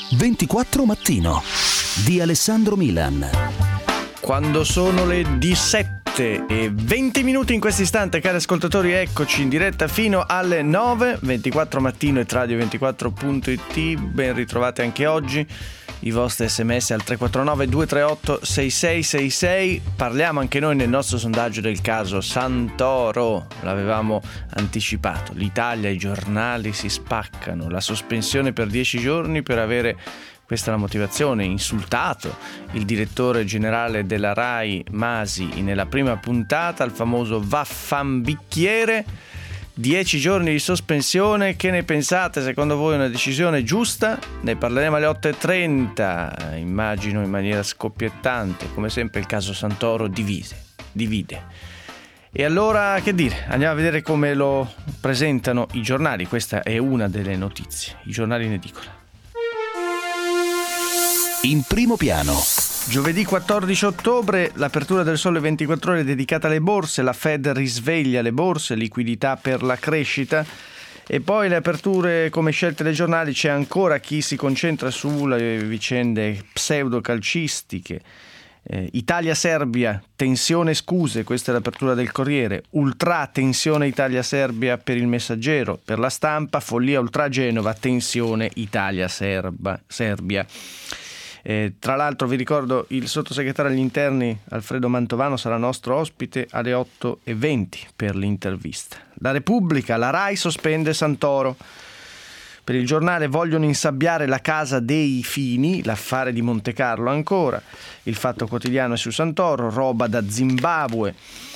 24 Mattino di Alessandro Milan. Quando sono le 17:20 in questo istante, cari ascoltatori, eccoci in diretta fino alle 9. 24 Mattino e Radio24.it. Ben ritrovate anche oggi. I vostri sms al 349 238 6666. Parliamo anche noi nel nostro sondaggio del caso Santoro. L'avevamo anticipato. L'Italia, i giornali si spaccano. La sospensione per 10 giorni per avere, questa è la motivazione, insultato il direttore generale della RAI Masi nella prima puntata, il famoso vaffanbicchiere. 10 giorni di sospensione, che ne pensate? Secondo voi è una decisione giusta? Ne parleremo alle 8:30, immagino in maniera scoppiettante. Come sempre il caso Santoro divide. E allora che dire? Andiamo a vedere come lo presentano i giornali. Questa è una delle notizie, i giornali in edicola. In primo piano. Giovedì 14 ottobre, l'apertura del Sole 24 Ore è dedicata alle borse, la Fed risveglia le borse, liquidità per la crescita, e poi le aperture come scelte dei giornali. C'è ancora chi si concentra sulle vicende pseudocalcistiche. Italia-Serbia, tensione scuse, questa è l'apertura del Corriere. Ultra, tensione Italia-Serbia per il Messaggero. Per la Stampa, follia ultra Genova, tensione Italia-Serbia. Tra l'altro vi ricordo il sottosegretario agli interni Alfredo Mantovano sarà nostro ospite alle 8:20 per l'intervista. La Repubblica, la RAI sospende Santoro. Per il Giornale, vogliono insabbiare la casa dei Fini, l'affare di Montecarlo ancora. Il Fatto Quotidiano è su Santoro, roba da Zimbabwe.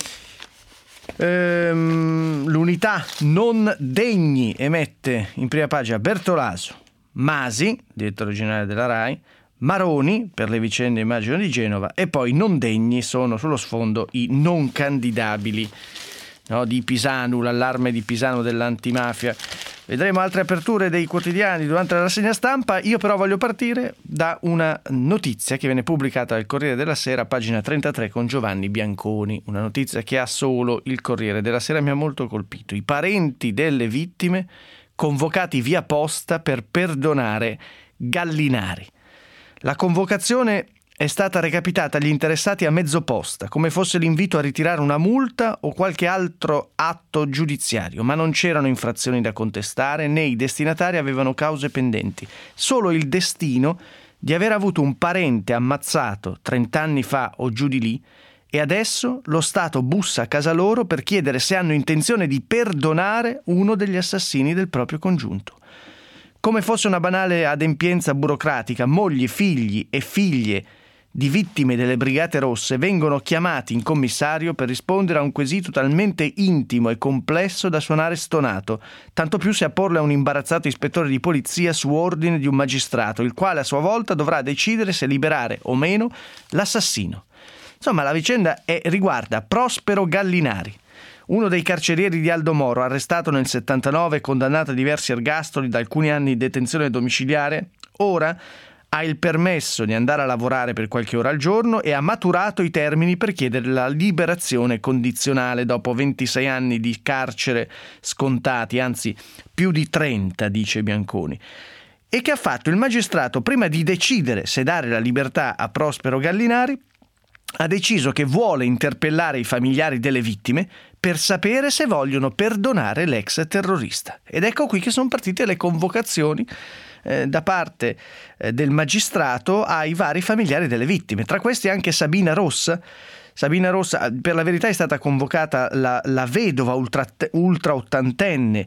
L'Unità, non degni, emette in prima pagina Bertolaso, Masi, direttore generale della RAI, Maroni per le vicende immagino di Genova, e poi non degni sono sullo sfondo i non candidabili, no, di Pisanu, l'allarme di Pisanu dell'antimafia. Vedremo altre aperture dei quotidiani durante la rassegna stampa. Io però voglio partire da una notizia che viene pubblicata dal Corriere della Sera, pagina 33, con Giovanni Bianconi, una notizia che ha solo il Corriere della Sera. Mi ha molto colpito: i parenti delle vittime convocati via posta per perdonare Gallinari. La convocazione è stata recapitata agli interessati a mezzo posta, come fosse l'invito a ritirare una multa o qualche altro atto giudiziario, ma non c'erano infrazioni da contestare, né i destinatari avevano cause pendenti. Solo il destino di aver avuto un parente ammazzato 30 anni fa o giù di lì, e adesso lo Stato bussa a casa loro per chiedere se hanno intenzione di perdonare uno degli assassini del proprio congiunto. Come fosse una banale adempienza burocratica, mogli, figli e figlie di vittime delle Brigate Rosse vengono chiamati in commissario per rispondere a un quesito talmente intimo e complesso da suonare stonato, tanto più se a porlo è un imbarazzato ispettore di polizia su ordine di un magistrato, il quale a sua volta dovrà decidere se liberare o meno l'assassino. Insomma, la vicenda riguarda Prospero Gallinari, uno dei carcerieri di Aldo Moro, arrestato nel 79 e condannato a diversi ergastoli da alcuni anni di detenzione domiciliare. Ora ha il permesso di andare a lavorare per qualche ora al giorno e ha maturato i termini per chiedere la liberazione condizionale dopo 26 anni di carcere scontati, anzi più di 30, dice Bianconi. E che ha fatto il magistrato? Prima di decidere se dare la libertà a Prospero Gallinari, ha deciso che vuole interpellare i familiari delle vittime per sapere se vogliono perdonare l'ex terrorista. Ed ecco qui che sono partite le convocazioni da parte del magistrato ai vari familiari delle vittime. Tra questi anche Sabina Rossa. Sabina Rossa, per la verità, è stata convocata la vedova ultra ottantenne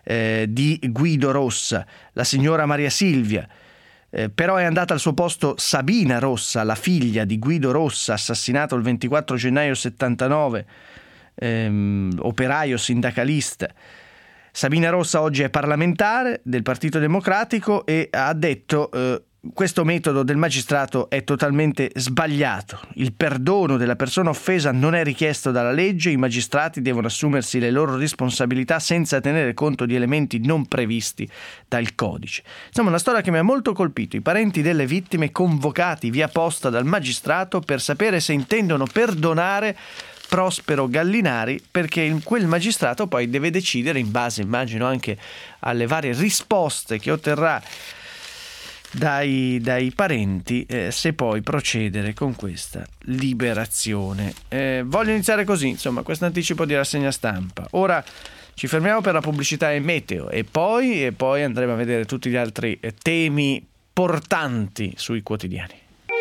di Guido Rossa, la signora Maria Silvia. Però è andata al suo posto Sabina Rossa, la figlia di Guido Rossa, assassinato il 24 gennaio 79, operaio sindacalista. Sabina Rossa oggi è parlamentare del Partito Democratico e ha detto questo metodo del magistrato è totalmente sbagliato. Il perdono della persona offesa non è richiesto dalla legge, i magistrati devono assumersi le loro responsabilità senza tenere conto di elementi non previsti dal codice. Insomma, una storia che mi ha molto colpito: i parenti delle vittime convocati via posta dal magistrato per sapere se intendono perdonare Prospero Gallinari, perché quel magistrato poi deve decidere in base, immagino, anche alle varie risposte che otterrà dai parenti se poi procedere con questa liberazione. Voglio iniziare così, insomma, questo anticipo di rassegna stampa. Ora ci fermiamo per la pubblicità e meteo e poi andremo a vedere tutti gli altri temi portanti sui quotidiani.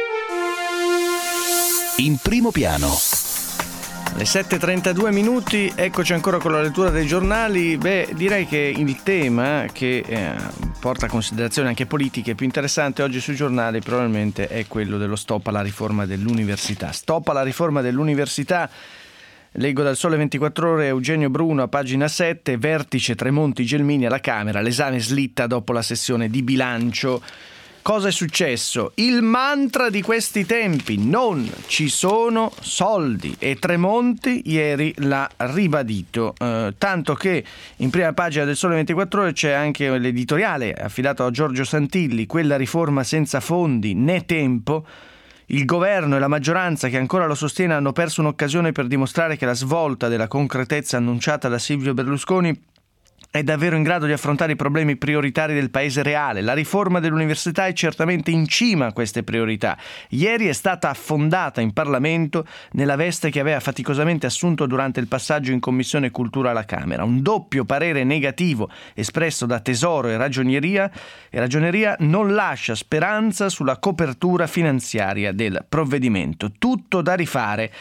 In primo piano. Le 7:32 minuti, eccoci ancora con la lettura dei giornali. Direi che il tema che porta a considerazioni anche politiche più interessante oggi sui giornali probabilmente è quello dello stop alla riforma dell'università. Stop alla riforma dell'università. Leggo dal Sole 24 Ore, Eugenio Bruno a pagina 7, vertice Tremonti-Gelmini alla Camera, l'esame slitta dopo la sessione di bilancio. Cosa è successo? Il mantra di questi tempi: non ci sono soldi, e Tremonti ieri l'ha ribadito, tanto che in prima pagina del Sole 24 Ore c'è anche l'editoriale affidato a Giorgio Santilli, quella riforma senza fondi né tempo. Il governo e la maggioranza che ancora lo sostiene hanno perso un'occasione per dimostrare che la svolta della concretezza annunciata da Silvio Berlusconi è davvero in grado di affrontare i problemi prioritari del paese reale. La riforma dell'università è certamente in cima a queste priorità. Ieri è stata affondata in Parlamento nella veste che aveva faticosamente assunto durante il passaggio in Commissione Cultura alla Camera. Un doppio parere negativo espresso da Tesoro e Ragioneria non lascia speranza sulla copertura finanziaria del provvedimento. Tutto da rifare.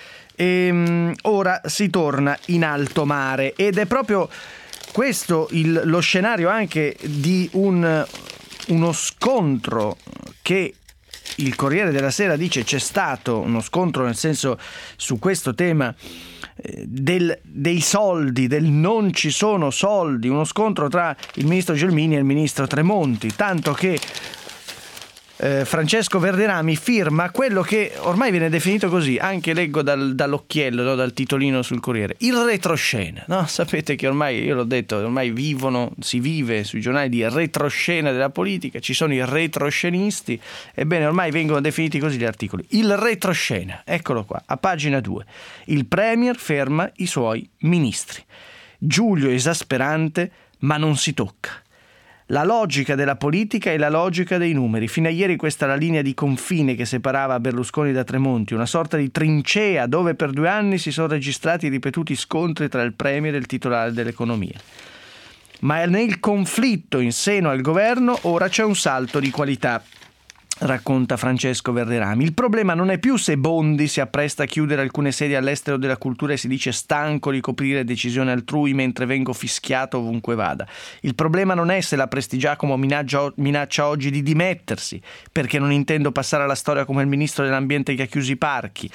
Ora si torna in alto mare ed è proprio questo lo scenario anche di uno scontro che il Corriere della Sera dice c'è stato, uno scontro nel senso su questo tema dei soldi, del non ci sono soldi, uno scontro tra il ministro Gelmini e il ministro Tremonti, tanto che Francesco Verderami firma quello che ormai viene definito così, anche leggo dall'occhiello, no, dal titolino sul Corriere, il retroscena, no? Sapete che ormai, io l'ho detto, ormai si vive sui giornali di retroscena della politica, ci sono i retroscenisti, ebbene ormai vengono definiti così gli articoli. Il retroscena, eccolo qua, a pagina 2, il Premier ferma i suoi ministri. Giulio esasperante, ma non si tocca. La logica della politica e la logica dei numeri. Fino a ieri questa è la linea di confine che separava Berlusconi da Tremonti, una sorta di trincea dove per 2 anni si sono registrati ripetuti scontri tra il Premier e il titolare dell'economia. Ma nel conflitto in seno al governo ora c'è un salto di qualità, racconta Francesco Verderami. Il problema non è più se Bondi si appresta a chiudere alcune sedi all'estero della cultura e si dice stanco di coprire decisioni altrui mentre vengo fischiato ovunque vada. Il problema non è se la Prestigiacomo minaccia oggi di dimettersi perché non intendo passare alla storia come il ministro dell'ambiente che ha chiuso i parchi,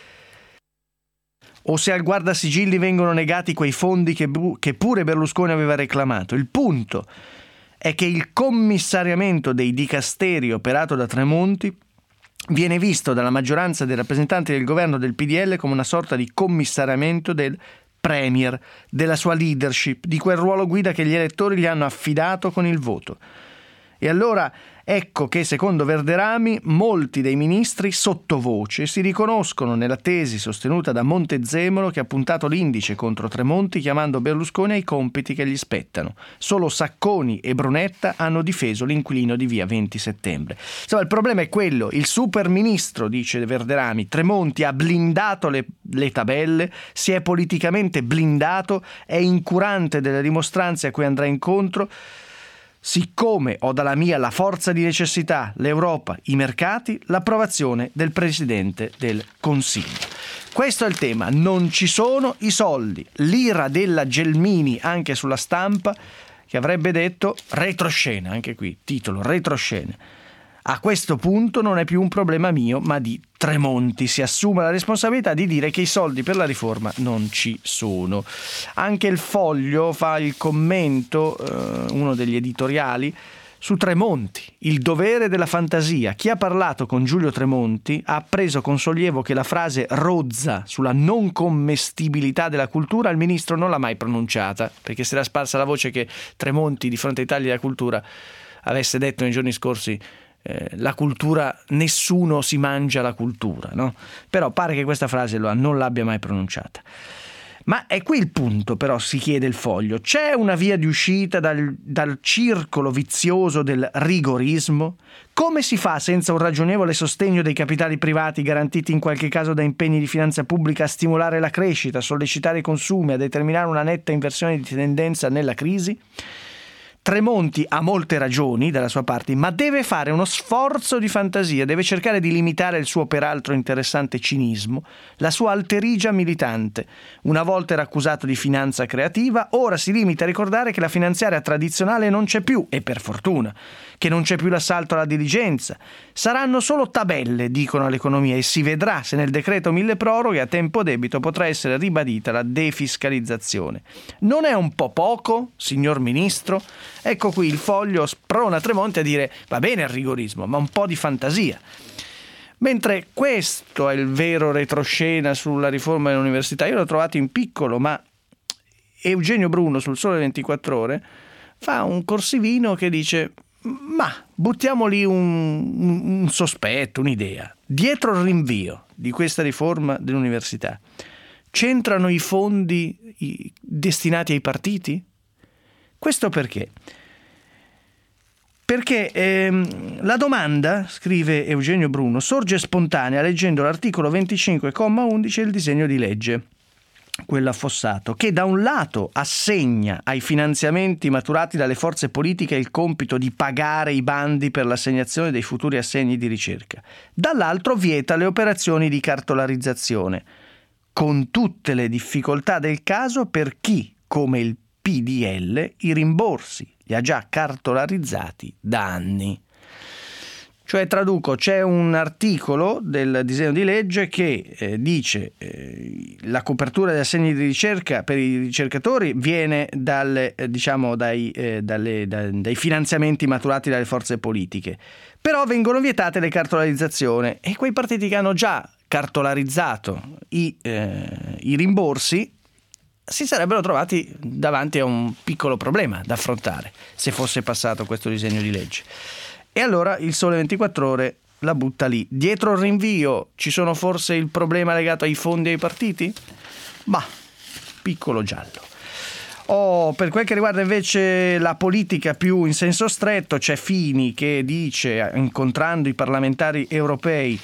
o se al guardasigilli vengono negati quei fondi che pure Berlusconi aveva reclamato. Il punto è che il commissariamento dei dicasteri operato da Tremonti viene visto dalla maggioranza dei rappresentanti del governo del PDL come una sorta di commissariamento del Premier, della sua leadership, di quel ruolo guida che gli elettori gli hanno affidato con il voto. E allora ecco che, secondo Verderami, molti dei ministri sottovoce si riconoscono nella tesi sostenuta da Montezemolo, che ha puntato l'indice contro Tremonti chiamando Berlusconi ai compiti che gli spettano. Solo Sacconi e Brunetta hanno difeso l'inquilino di via 20 settembre. Insomma, il problema è quello: il super ministro, dice Verderami, Tremonti ha blindato le tabelle, si è politicamente blindato, è incurante delle rimostranze a cui andrà incontro. Siccome ho dalla mia la forza di necessità, l'Europa, i mercati, l'approvazione del Presidente del Consiglio. Questo è il tema, non ci sono i soldi. L'ira della Gelmini anche sulla Stampa, che avrebbe detto retroscena, anche qui, titolo, retroscena. A questo punto non è più un problema mio, ma di Tremonti. Si assume la responsabilità di dire che i soldi per la riforma non ci sono. Anche il Foglio fa il commento, uno degli editoriali, su Tremonti, il dovere della fantasia. Chi ha parlato con Giulio Tremonti ha appreso con sollievo che la frase rozza sulla non commestibilità della cultura il ministro non l'ha mai pronunciata, perché si era sparsa la voce che Tremonti di fronte all'Italia della cultura avesse detto nei giorni scorsi la cultura, nessuno si mangia la cultura, no? Però pare che questa frase non l'abbia mai pronunciata. Ma è qui il punto, però, si chiede il Foglio. C'è una via di uscita dal circolo vizioso del rigorismo? Come si fa senza un ragionevole sostegno dei capitali privati garantiti in qualche caso da impegni di finanza pubblica a stimolare la crescita, a sollecitare i consumi, a determinare una netta inversione di tendenza nella crisi? Tremonti ha molte ragioni dalla sua parte, ma deve fare uno sforzo di fantasia, deve cercare di limitare il suo peraltro interessante cinismo, la sua alterigia militante. Una volta era accusato di finanza creativa, ora si limita a ricordare che la finanziaria tradizionale non c'è più, e per fortuna, che non c'è più l'assalto alla diligenza. Saranno solo tabelle, dicono all'economia, e si vedrà se nel decreto milleproroghe a tempo debito potrà essere ribadita la defiscalizzazione. Non è un po' poco, signor Ministro? Ecco qui il Foglio sprona Tremonti a dire va bene il rigorismo, ma un po' di fantasia. Mentre questo è il vero retroscena sulla riforma dell'università. Io l'ho trovato in piccolo, ma Eugenio Bruno sul Sole 24 Ore fa un corsivino che dice ma buttiamo lì un sospetto, un'idea. Dietro il rinvio di questa riforma dell'università c'entrano i fondi destinati ai partiti? Questo perché? Perché la domanda, scrive Eugenio Bruno, sorge spontanea leggendo l'articolo 25,11 del disegno di legge, quello affossato, che da un lato assegna ai finanziamenti maturati dalle forze politiche il compito di pagare i bandi per l'assegnazione dei futuri assegni di ricerca, dall'altro vieta le operazioni di cartolarizzazione, con tutte le difficoltà del caso per chi, come il PDL, i rimborsi li ha già cartolarizzati da anni. Cioè, traduco, c'è un articolo del disegno di legge che dice la copertura degli assegni di ricerca per i ricercatori viene dai finanziamenti maturati dalle forze politiche, però vengono vietate le cartolarizzazioni e quei partiti che hanno già cartolarizzato i rimborsi si sarebbero trovati davanti a un piccolo problema da affrontare se fosse passato questo disegno di legge. E allora il Sole 24 Ore la butta lì. Dietro il rinvio ci sono forse il problema legato ai fondi e ai partiti? Ma piccolo giallo. Per quel che riguarda invece la politica più in senso stretto, c'è Fini che dice, incontrando i parlamentari europei,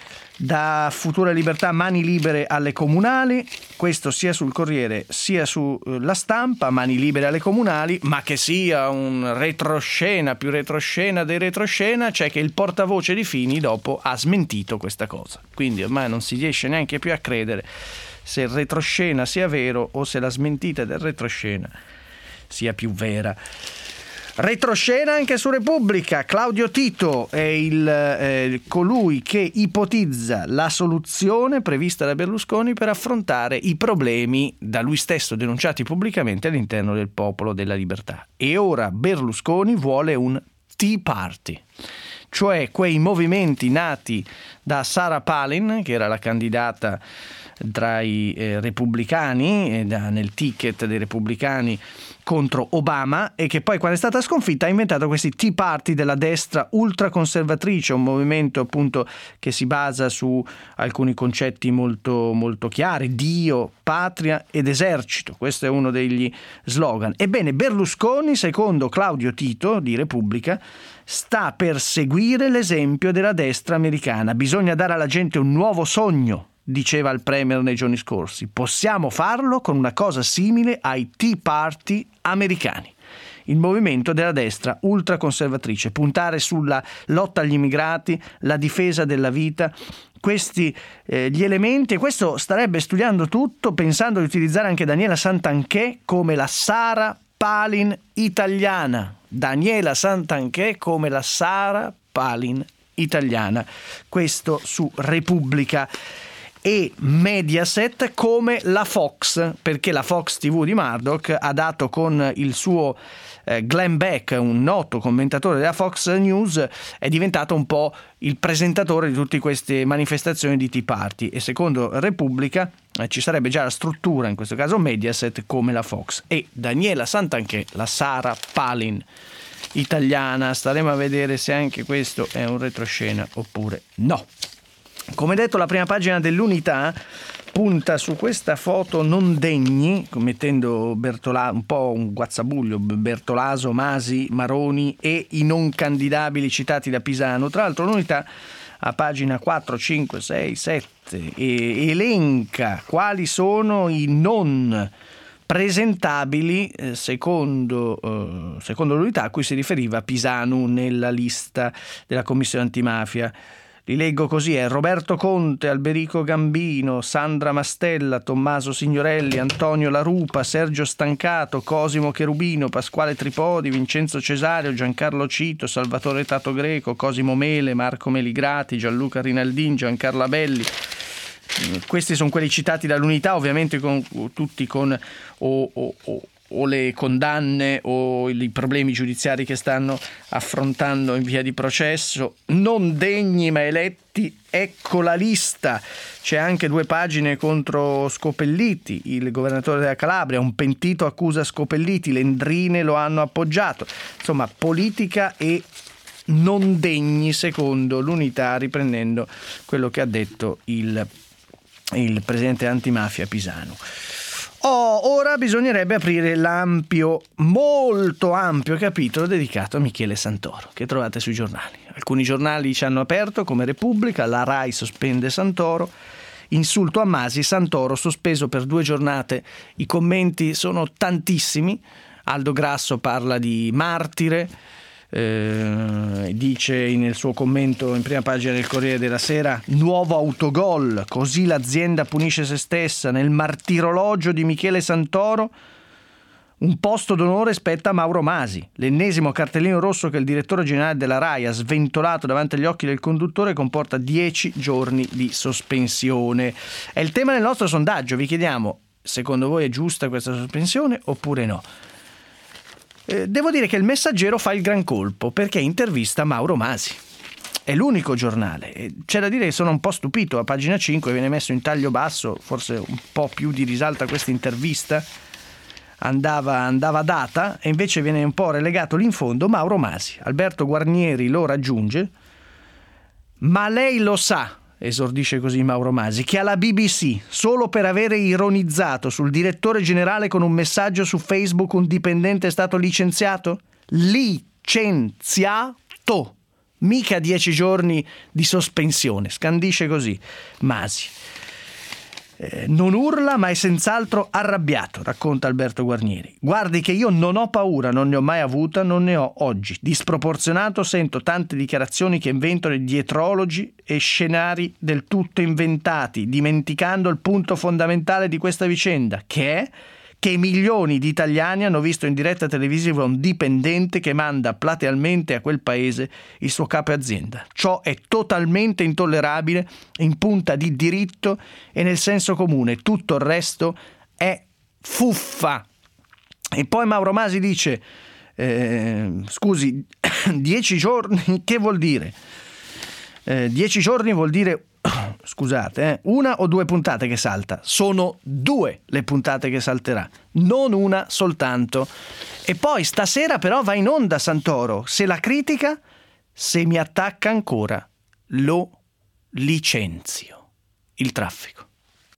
da Futura Libertà mani libere alle comunali, questo sia sul Corriere sia sulla Stampa, mani libere alle comunali, ma che sia un retroscena più retroscena dei retroscena, c'è che il portavoce di Fini dopo ha smentito questa cosa, quindi ormai non si riesce neanche più a credere se il retroscena sia vero o se la smentita del retroscena sia più vera. Retroscena anche su Repubblica. Claudio Tito è colui che ipotizza la soluzione prevista da Berlusconi per affrontare i problemi da lui stesso denunciati pubblicamente all'interno del Popolo della Libertà. E ora Berlusconi vuole un Tea Party, cioè quei movimenti nati da Sarah Palin, che era la candidata tra i repubblicani, nel ticket dei repubblicani contro Obama, e che poi, quando è stata sconfitta, ha inventato questi Tea Party della destra ultraconservatrice, un movimento appunto che si basa su alcuni concetti molto, molto chiari: Dio, patria ed esercito. Questo è uno degli slogan. Ebbene, Berlusconi, secondo Claudio Tito di Repubblica, sta per seguire l'esempio della destra americana. Bisogna dare alla gente un nuovo sogno, diceva il Premier nei giorni scorsi. Possiamo farlo con una cosa simile ai Tea Party americani. Il movimento della destra ultraconservatrice, puntare sulla lotta agli immigrati, la difesa della vita, questi gli elementi, e questo starebbe studiando tutto, pensando di utilizzare anche Daniela Santanchè come la Sarah Palin italiana. Daniela Santanchè come la Sarah Palin italiana. Questo su Repubblica. E Mediaset come la Fox, perché la Fox TV di Murdoch ha dato con il suo Glenn Beck, un noto commentatore della Fox News, è diventato un po' il presentatore di tutte queste manifestazioni di Tea Party, e secondo Repubblica ci sarebbe già la struttura, in questo caso Mediaset, come la Fox. E Daniela Santanchè, la Sarah Palin italiana. Staremo a vedere se anche questo è un retroscena oppure no. Come detto, la prima pagina dell'Unità punta su questa foto non degni, mettendo un po' un guazzabuglio, Bertolaso, Masi, Maroni e i non candidabili citati da Pisanu. Tra l'altro l'Unità a pagina 4, 5, 6, 7 elenca quali sono i non presentabili secondo l'Unità a cui si riferiva Pisanu nella lista della Commissione Antimafia. Li leggo così: Roberto Conte, Alberico Gambino, Sandra Mastella, Tommaso Signorelli, Antonio La Rupa, Sergio Stancato, Cosimo Cherubino, Pasquale Tripodi, Vincenzo Cesario, Giancarlo Cito, Salvatore Tato Greco, Cosimo Mele, Marco Meligrati, Gianluca Rinaldin, Giancarlo Abelli. Questi sono quelli citati dall'Unità, ovviamente tutti con o le condanne o i problemi giudiziari che stanno affrontando in via di processo. Non degni ma eletti, ecco la lista. C'è anche 2 pagine contro Scopelliti, il governatore della Calabria, un pentito accusa Scopelliti, le Endrine lo hanno appoggiato. Insomma, politica e non degni secondo l'Unità, riprendendo quello che ha detto il presidente antimafia Pisanu. Ora bisognerebbe aprire l'ampio, molto ampio capitolo dedicato a Michele Santoro, che trovate sui giornali. Alcuni giornali ci hanno aperto, come Repubblica, la Rai sospende Santoro, insulto a Masi, Santoro sospeso per 2 giornate. I commenti sono tantissimi. Aldo Grasso parla di martire, dice nel suo commento in prima pagina del Corriere della Sera: nuovo autogol, così l'azienda punisce se stessa. Nel martirologio di Michele Santoro un posto d'onore spetta a Mauro Masi. L'ennesimo cartellino rosso che il direttore generale della Rai ha sventolato davanti agli occhi del conduttore comporta 10 giorni di sospensione. È il tema del nostro sondaggio. Vi chiediamo: secondo voi è giusta questa sospensione oppure no? Devo dire che il Messaggero fa il gran colpo perché intervista Mauro Masi. È l'unico giornale. C'è da dire che sono un po' stupito. A pagina 5 viene messo in taglio basso, forse un po' più di risalto a questa intervista andava data, e invece viene un po' relegato lì in fondo Mauro Masi. Alberto Guarnieri lo raggiunge: ma lei lo sa, esordisce così Mauro Masi, che alla BBC, solo per avere ironizzato sul direttore generale con un messaggio su Facebook, un dipendente è stato licenziato? Licenziato! Mica 10 giorni di sospensione, scandisce così Masi. Non urla, ma è senz'altro arrabbiato, racconta Alberto Guarnieri. Guardi che io non ho paura, non ne ho mai avuta, non ne ho oggi. Disproporzionato sento tante dichiarazioni che inventano dietrologi e scenari del tutto inventati, dimenticando il punto fondamentale di questa vicenda, che è che milioni di italiani hanno visto in diretta televisiva un dipendente che manda platealmente a quel paese il suo capo azienda. Ciò è totalmente intollerabile, in punta di diritto e nel senso comune. Tutto il resto è fuffa. E poi Mauro Masi dice: scusi, 10 giorni che vuol dire? 10 giorni vuol dire, scusate, 1 o 2 puntate che salta? Sono 2 le puntate che salterà, non una soltanto. E poi stasera però va in onda Santoro. Se la critica, se mi attacca ancora, lo licenzio. Il traffico.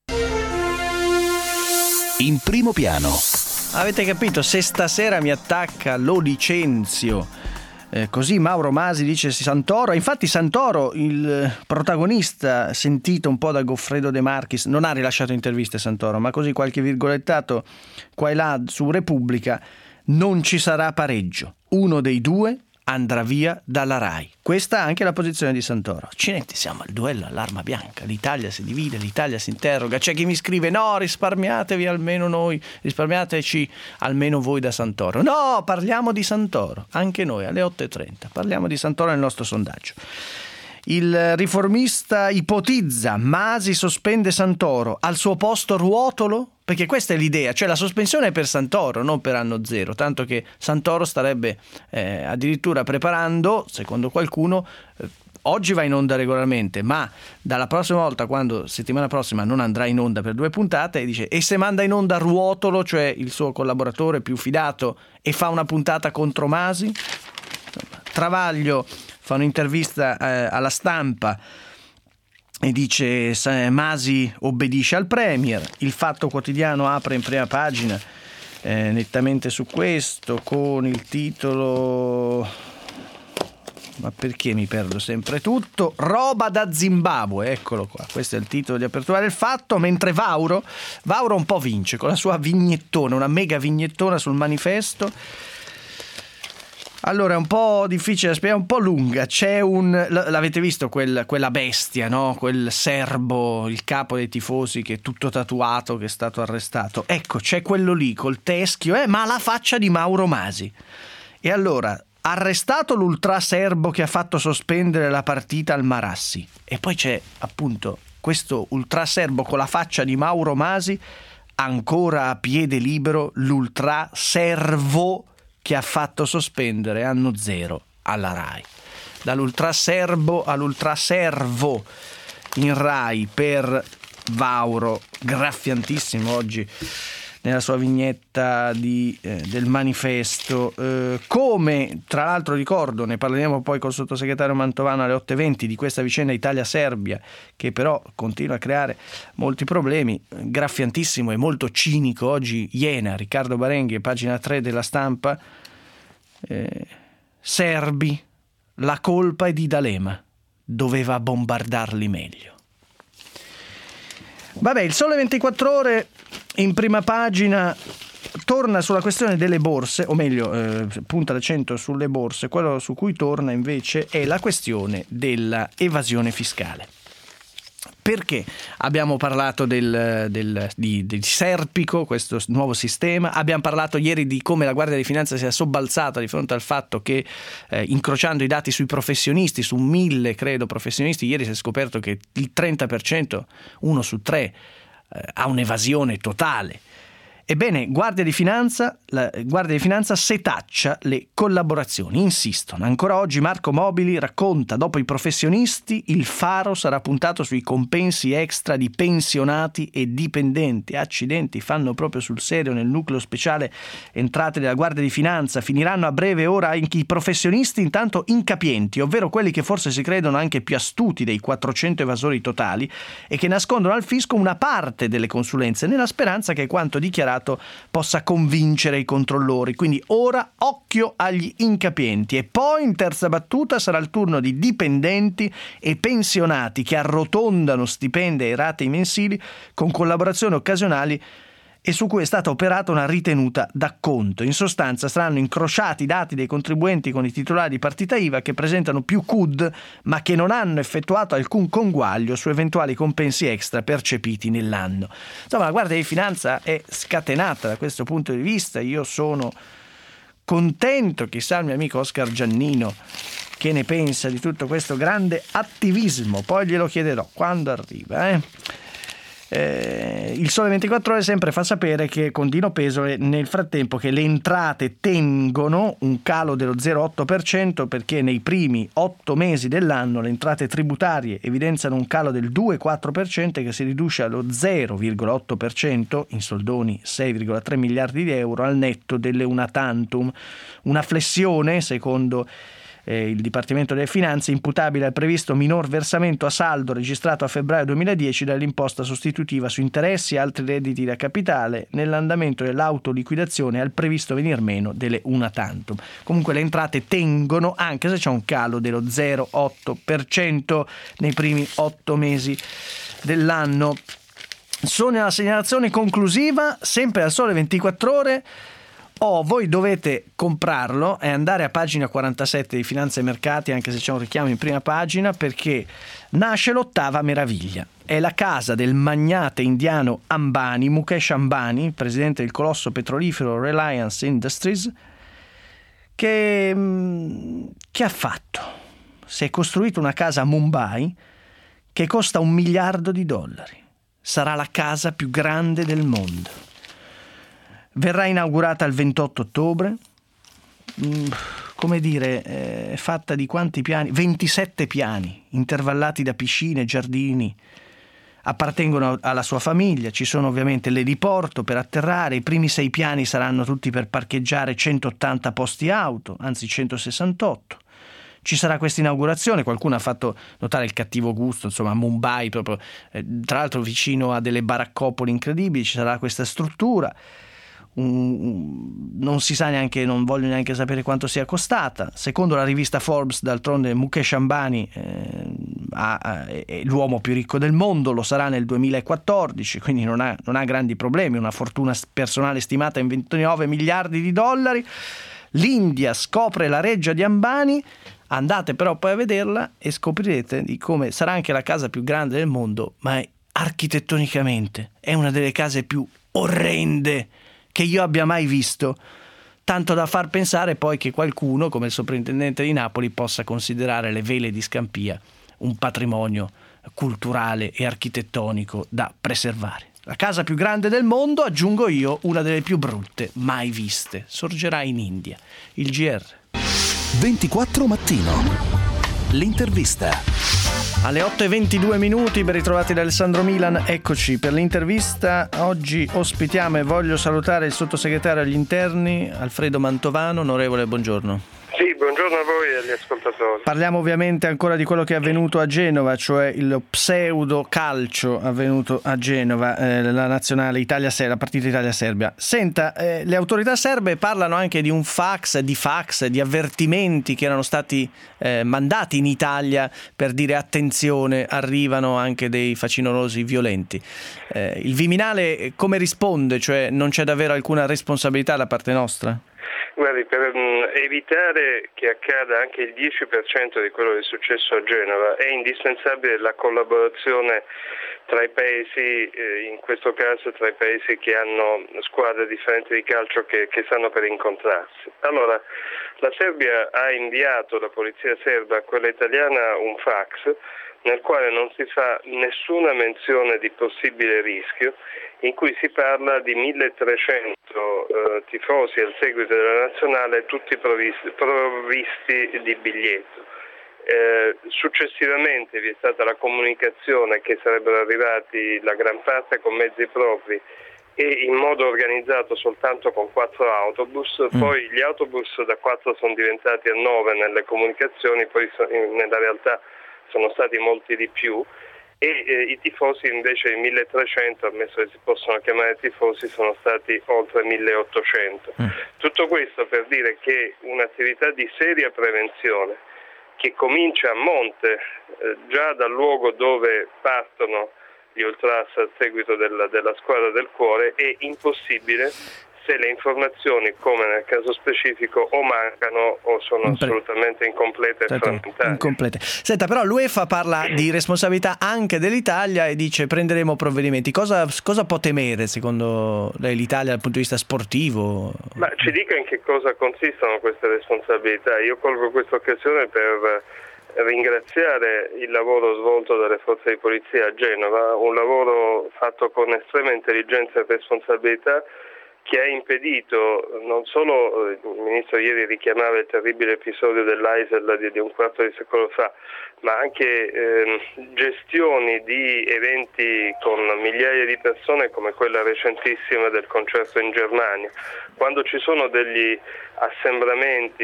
In primo piano. Avete capito? Se stasera mi attacca, lo licenzio. Così Mauro Masi dice Santoro. Infatti Santoro, il protagonista sentito un po' da Goffredo De Marchis, non ha rilasciato interviste Santoro, ma così qualche virgolettato qua e là su Repubblica: non ci sarà pareggio, uno dei 2 andrà via dalla Rai. Questa è anche la posizione di Santoro. Accidenti, siamo al duello all'arma bianca, l'Italia si divide, l'Italia si interroga. C'è chi mi scrive: no, risparmiatevi almeno noi, risparmiateci almeno voi da Santoro. No, parliamo di Santoro, anche noi alle 8:30 parliamo di Santoro nel nostro sondaggio. Il Riformista ipotizza: Masi sospende Santoro, al suo posto Ruotolo? Perché questa è l'idea, cioè la sospensione è per Santoro, non per anno zero, tanto che Santoro starebbe addirittura preparando, secondo qualcuno, oggi va in onda regolarmente, ma dalla prossima volta, quando settimana prossima non andrà in onda per 2 puntate, dice: e se manda in onda Ruotolo, cioè il suo collaboratore più fidato, e fa una puntata contro Masi? Travaglio fa un'intervista alla Stampa e dice Masi obbedisce al Premier. Il Fatto Quotidiano apre in prima pagina nettamente su questo con il titolo, ma perché mi perdo sempre tutto, roba da Zimbabwe, eccolo qua, questo è il titolo di apertura del Fatto, mentre Vauro un po' vince con la sua vignettona, una mega vignettona sul Manifesto. Allora è un po' difficile da spiegare, un po' lunga. C'è l'avete visto quella bestia, no? Quel serbo, il capo dei tifosi che è tutto tatuato, che è stato arrestato. Ecco, c'è quello lì col teschio, ma ha la faccia di Mauro Masi. E allora, arrestato l'ultra serbo che ha fatto sospendere la partita al Marassi. E poi c'è appunto questo ultra serbo con la faccia di Mauro Masi, ancora a piede libero, l'ultra servo che ha fatto sospendere anno zero alla RAI. Dall'ultraserbo all'ultraservo in RAI per Vauro, graffiantissimo oggi nella sua vignetta del Manifesto. Come tra l'altro ricordo, ne parleremo poi col sottosegretario Mantovano alle 8:20 di questa vicenda Italia-Serbia, che però continua a creare molti problemi. Graffiantissimo e molto cinico oggi Iena, Riccardo Barenghi, pagina 3 della Stampa. Serbi, la colpa è di D'Alema, doveva bombardarli meglio. Vabbè, il Sole 24 Ore in prima pagina torna sulla questione delle borse, o meglio punta l'accento sulle borse. Quello su cui torna invece è la questione della evasione fiscale. Perché abbiamo parlato di Serpico, questo nuovo sistema, abbiamo parlato ieri di come la Guardia di Finanza sia sobbalzata di fronte al fatto che incrociando i dati sui professionisti, su 1000 credo professionisti, ieri si è scoperto che il 30%, 1 su 3, ha un'evasione totale. Ebbene, la Guardia di Finanza setaccia le collaborazioni, insistono. Ancora oggi Marco Mobili racconta, dopo i professionisti, il faro sarà puntato sui compensi extra di pensionati e dipendenti. Accidenti, fanno proprio sul serio nel nucleo speciale entrate della Guardia di Finanza. Finiranno a breve ora anche i professionisti intanto incapienti, ovvero quelli che forse si credono anche più astuti dei 400 evasori totali e che nascondono al fisco una parte delle consulenze nella speranza che quanto dichiarato possa convincere i controllori. Quindi ora occhio agli incapienti. E poi in terza battuta sarà il turno di dipendenti e pensionati che arrotondano stipendi e rate mensili con collaborazioni occasionali e su cui è stata operata una ritenuta d'acconto. In sostanza saranno incrociati i dati dei contribuenti con i titolari di partita IVA che presentano più CUD ma che non hanno effettuato alcun conguaglio su eventuali compensi extra percepiti nell'anno. Insomma, la Guardia di Finanza è scatenata da questo punto di vista. Io sono contento, chissà il mio amico Oscar Giannino che ne pensa di tutto questo grande attivismo, poi glielo chiederò quando arriva. Il Sole 24 Ore sempre fa sapere che con Dino Pesole nel frattempo che le entrate tengono un calo dello 0,8% perché nei primi 8 mesi dell'anno le entrate tributarie evidenziano un calo del 2,4% che si riduce allo 0,8%, in soldoni 6,3 miliardi di euro al netto delle una tantum, una flessione secondo il Dipartimento delle Finanze imputabile al previsto minor versamento a saldo registrato a febbraio 2010 dall'imposta sostitutiva su interessi e altri redditi da capitale nell'andamento dell'autoliquidazione al previsto venir meno delle una tantum. Comunque le entrate tengono anche se c'è un calo dello 0,8% nei primi 8 mesi dell'anno. Sono nella segnalazione conclusiva, sempre al Sole 24 Ore. Voi dovete comprarlo e andare a pagina 47 di Finanza e Mercati, anche se c'è un richiamo in prima pagina, perché nasce l'ottava meraviglia. È la casa del magnate indiano Ambani, Mukesh Ambani, presidente del colosso petrolifero Reliance Industries, che ha fatto? Si è costruito una casa a Mumbai che costa $1 miliardo. Sarà la casa più grande del mondo. Verrà inaugurata il 28 ottobre, è fatta di quanti piani? 27 piani, intervallati da piscine, giardini, appartengono alla sua famiglia, ci sono ovviamente l'eliporto per atterrare, i primi 6 piani saranno tutti per parcheggiare 180 posti auto, anzi 168. ci sarà questa inaugurazione. Qualcuno ha fatto notare il cattivo gusto, insomma, a Mumbai, proprio, tra l'altro vicino a delle baraccopoli incredibili, ci sarà questa struttura. Non si sa neanche, non voglio neanche sapere quanto sia costata. Secondo la rivista Forbes, d'altronde, Mukesh Ambani è l'uomo più ricco del mondo, lo sarà nel 2014, quindi non ha grandi problemi, una fortuna personale stimata in 29 miliardi di dollari. L'India scopre la reggia di Ambani. Andate però poi a vederla e scoprirete di come sarà anche la casa più grande del mondo, ma architettonicamente è una delle case più orrende che io abbia mai visto, tanto da far pensare poi che qualcuno, come il soprintendente di Napoli, possa considerare le Vele di Scampia un patrimonio culturale e architettonico da preservare. La casa più grande del mondo, aggiungo io, una delle più brutte mai viste. Sorgerà in India. Il GR. 24 Mattino. L'intervista. Alle 8:22 ben ritrovati da Alessandro Milan, eccoci per l'intervista. Oggi ospitiamo e voglio salutare il sottosegretario agli interni Alfredo Mantovano. Onorevole, buongiorno. Sì, buongiorno a voi e agli ascoltatori. Parliamo ovviamente ancora di quello che è avvenuto a Genova, cioè il pseudo calcio avvenuto a Genova, la nazionale Italia-Serbia, la partita Italia-Serbia. Senta, le autorità serbe parlano anche di un fax, di avvertimenti che erano stati mandati in Italia per dire attenzione, arrivano anche dei facinorosi violenti. Il Viminale come risponde? Cioè non c'è davvero alcuna responsabilità da parte nostra? Guardi, per evitare che accada anche il 10% di quello che è successo a Genova è indispensabile la collaborazione tra i paesi, in questo caso tra i paesi che hanno squadre differenti di calcio che stanno per incontrarsi. Allora, la Serbia ha inviato, la polizia serba, a quella italiana, un fax nel quale non si fa nessuna menzione di possibile rischio, in cui si parla di 1300 tifosi al seguito della nazionale, tutti provvisti di biglietto. Successivamente vi è stata la comunicazione che sarebbero arrivati la gran parte con mezzi propri e in modo organizzato soltanto con 4 autobus, poi gli autobus da 4 sono diventati a 9 nelle comunicazioni, poi nella realtà sono stati molti di più, e i tifosi invece di 1300, ammesso che si possono chiamare tifosi, sono stati oltre 1800. Tutto questo per dire che un'attività di seria prevenzione che comincia a monte, già dal luogo dove partono gli ultras a seguito della squadra del cuore, è impossibile se le informazioni, come nel caso specifico, o mancano o sono assolutamente incomplete e frammentari. Senta, però l'UEFA parla di responsabilità anche dell'Italia e dice prenderemo provvedimenti. Cosa può temere secondo lei l'Italia dal punto di vista sportivo? Ma ci dica in che cosa consistono queste responsabilità. Io colgo questa occasione per ringraziare il lavoro svolto dalle forze di polizia a Genova, un lavoro fatto con estrema intelligenza e responsabilità, che ha impedito, non solo, il Ministro ieri richiamava il terribile episodio dell'Aisel di un quarto di secolo fa, ma anche gestioni di eventi con migliaia di persone come quella recentissima del concerto in Germania. Quando ci sono degli assembramenti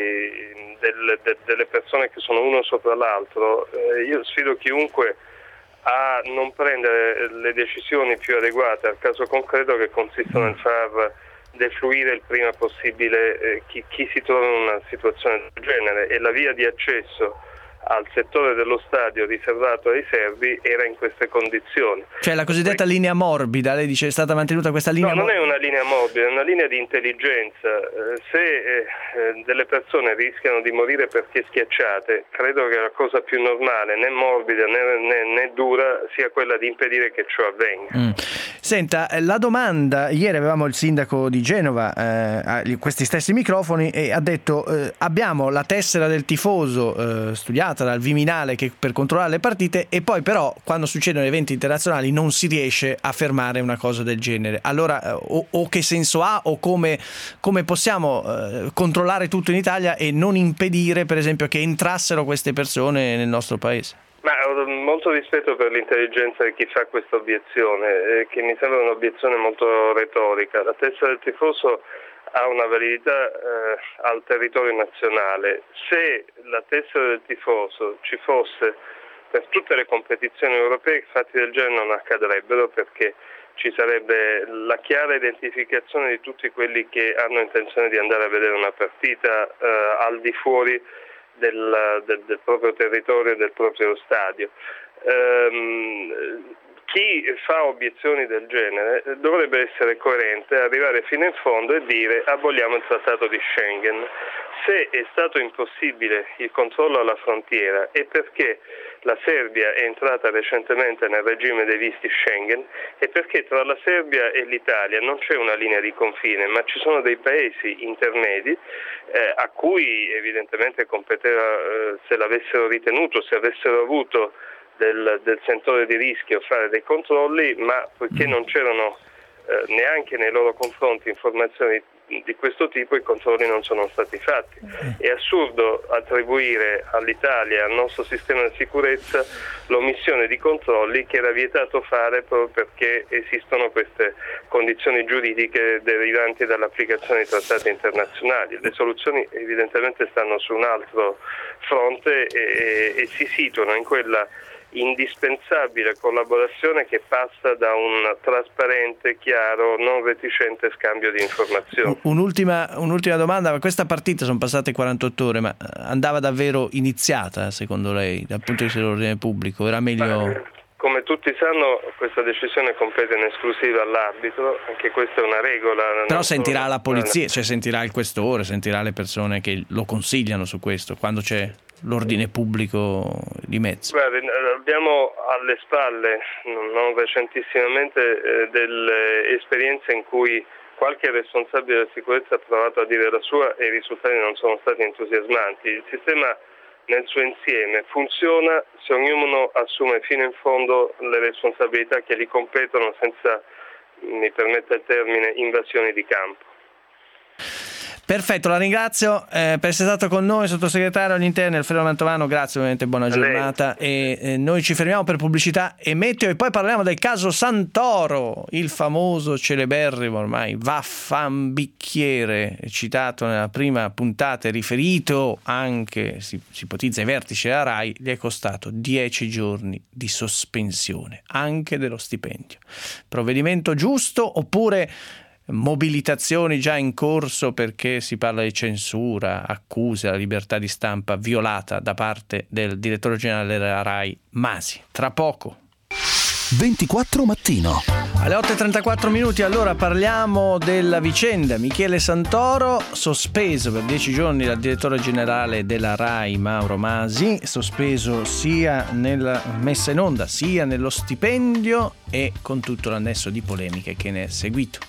delle persone che sono uno sopra l'altro, io sfido chiunque a non prendere le decisioni più adeguate al caso concreto, che consistono nel far defluire il prima possibile chi si trova in una situazione del genere, e la via di accesso al settore dello stadio riservato ai serbi era in queste condizioni. Cioè la cosiddetta linea morbida, lei dice è stata mantenuta questa linea? No, non è una linea morbida, è una linea di intelligenza. Se delle persone rischiano di morire perché schiacciate, credo che la cosa più normale, né morbida né dura, sia quella di impedire che ciò avvenga. Senta, la domanda, ieri avevamo il sindaco di Genova a questi stessi microfoni e ha detto abbiamo la tessera del tifoso studiata dal Viminale per controllare le partite, e poi però quando succedono eventi internazionali non si riesce a fermare una cosa del genere. Allora o che senso ha, o come possiamo controllare tutto in Italia e non impedire per esempio che entrassero queste persone nel nostro paese? Ma ho molto rispetto per l'intelligenza di chi fa questa obiezione, che mi sembra un'obiezione molto retorica. La tessera del tifoso ha una validità al territorio nazionale. Se la tessera del tifoso ci fosse per tutte le competizioni europee, fatti del genere non accadrebbero, perché ci sarebbe la chiara identificazione di tutti quelli che hanno intenzione di andare a vedere una partita al di fuori del proprio territorio e del proprio stadio. Chi fa obiezioni del genere dovrebbe essere coerente, arrivare fino in fondo e dire aboliamo il trattato di Schengen. Se è stato impossibile il controllo alla frontiera è perché la Serbia è entrata recentemente nel regime dei visti Schengen e perché tra la Serbia e l'Italia non c'è una linea di confine, ma ci sono dei paesi intermedi a cui evidentemente competeva, se l'avessero ritenuto, se avessero avuto del sentore di rischio, fare dei controlli, ma poiché non c'erano neanche nei loro confronti informazioni di questo tipo, i controlli non sono stati fatti. È assurdo attribuire all'Italia, al nostro sistema di sicurezza, l'omissione di controlli che era vietato fare proprio perché esistono queste condizioni giuridiche derivanti dall'applicazione di trattati internazionali. Le soluzioni evidentemente stanno su un altro fronte e si situano in quella indispensabile collaborazione che passa da un trasparente, chiaro, non reticente scambio di informazioni. Un'ultima domanda, ma questa partita sono passate 48 ore, ma andava davvero iniziata secondo lei dal punto di vista dell'ordine pubblico? Era meglio... Come tutti sanno, questa decisione compete in esclusiva all'arbitro, anche questa è una regola. Però sentirà la polizia, cioè sentirà il questore, sentirà le persone che lo consigliano su questo, quando c'è l'ordine pubblico di mezzo. Guarda, abbiamo alle spalle, non recentissimamente, delle esperienze in cui qualche responsabile della sicurezza ha provato a dire la sua e i risultati non sono stati entusiasmanti. Il sistema nel suo insieme funziona se ognuno assume fino in fondo le responsabilità che gli competono senza, mi permetta il termine, invasioni di campo. Perfetto, la ringrazio per essere stato con noi, sottosegretario agli interni Alfredo Mantovano, grazie, ovviamente buona giornata e noi ci fermiamo per pubblicità e meteo e poi parliamo del caso Santoro, il famoso celeberrimo ormai vaffambicchiere citato nella prima puntata e riferito anche, si ipotizza, ai vertici della RAI, gli è costato 10 giorni di sospensione anche dello stipendio. Provvedimento giusto oppure mobilitazioni già in corso perché si parla di censura, accuse alla libertà di stampa violata da parte del direttore generale della RAI Masi? Tra poco. 24 mattino. Alle 8:34 minuti allora parliamo della vicenda Michele Santoro, sospeso per 10 giorni dal direttore generale della RAI Mauro Masi, sospeso sia nella messa in onda sia nello stipendio e con tutto l'annesso di polemiche che ne è seguito.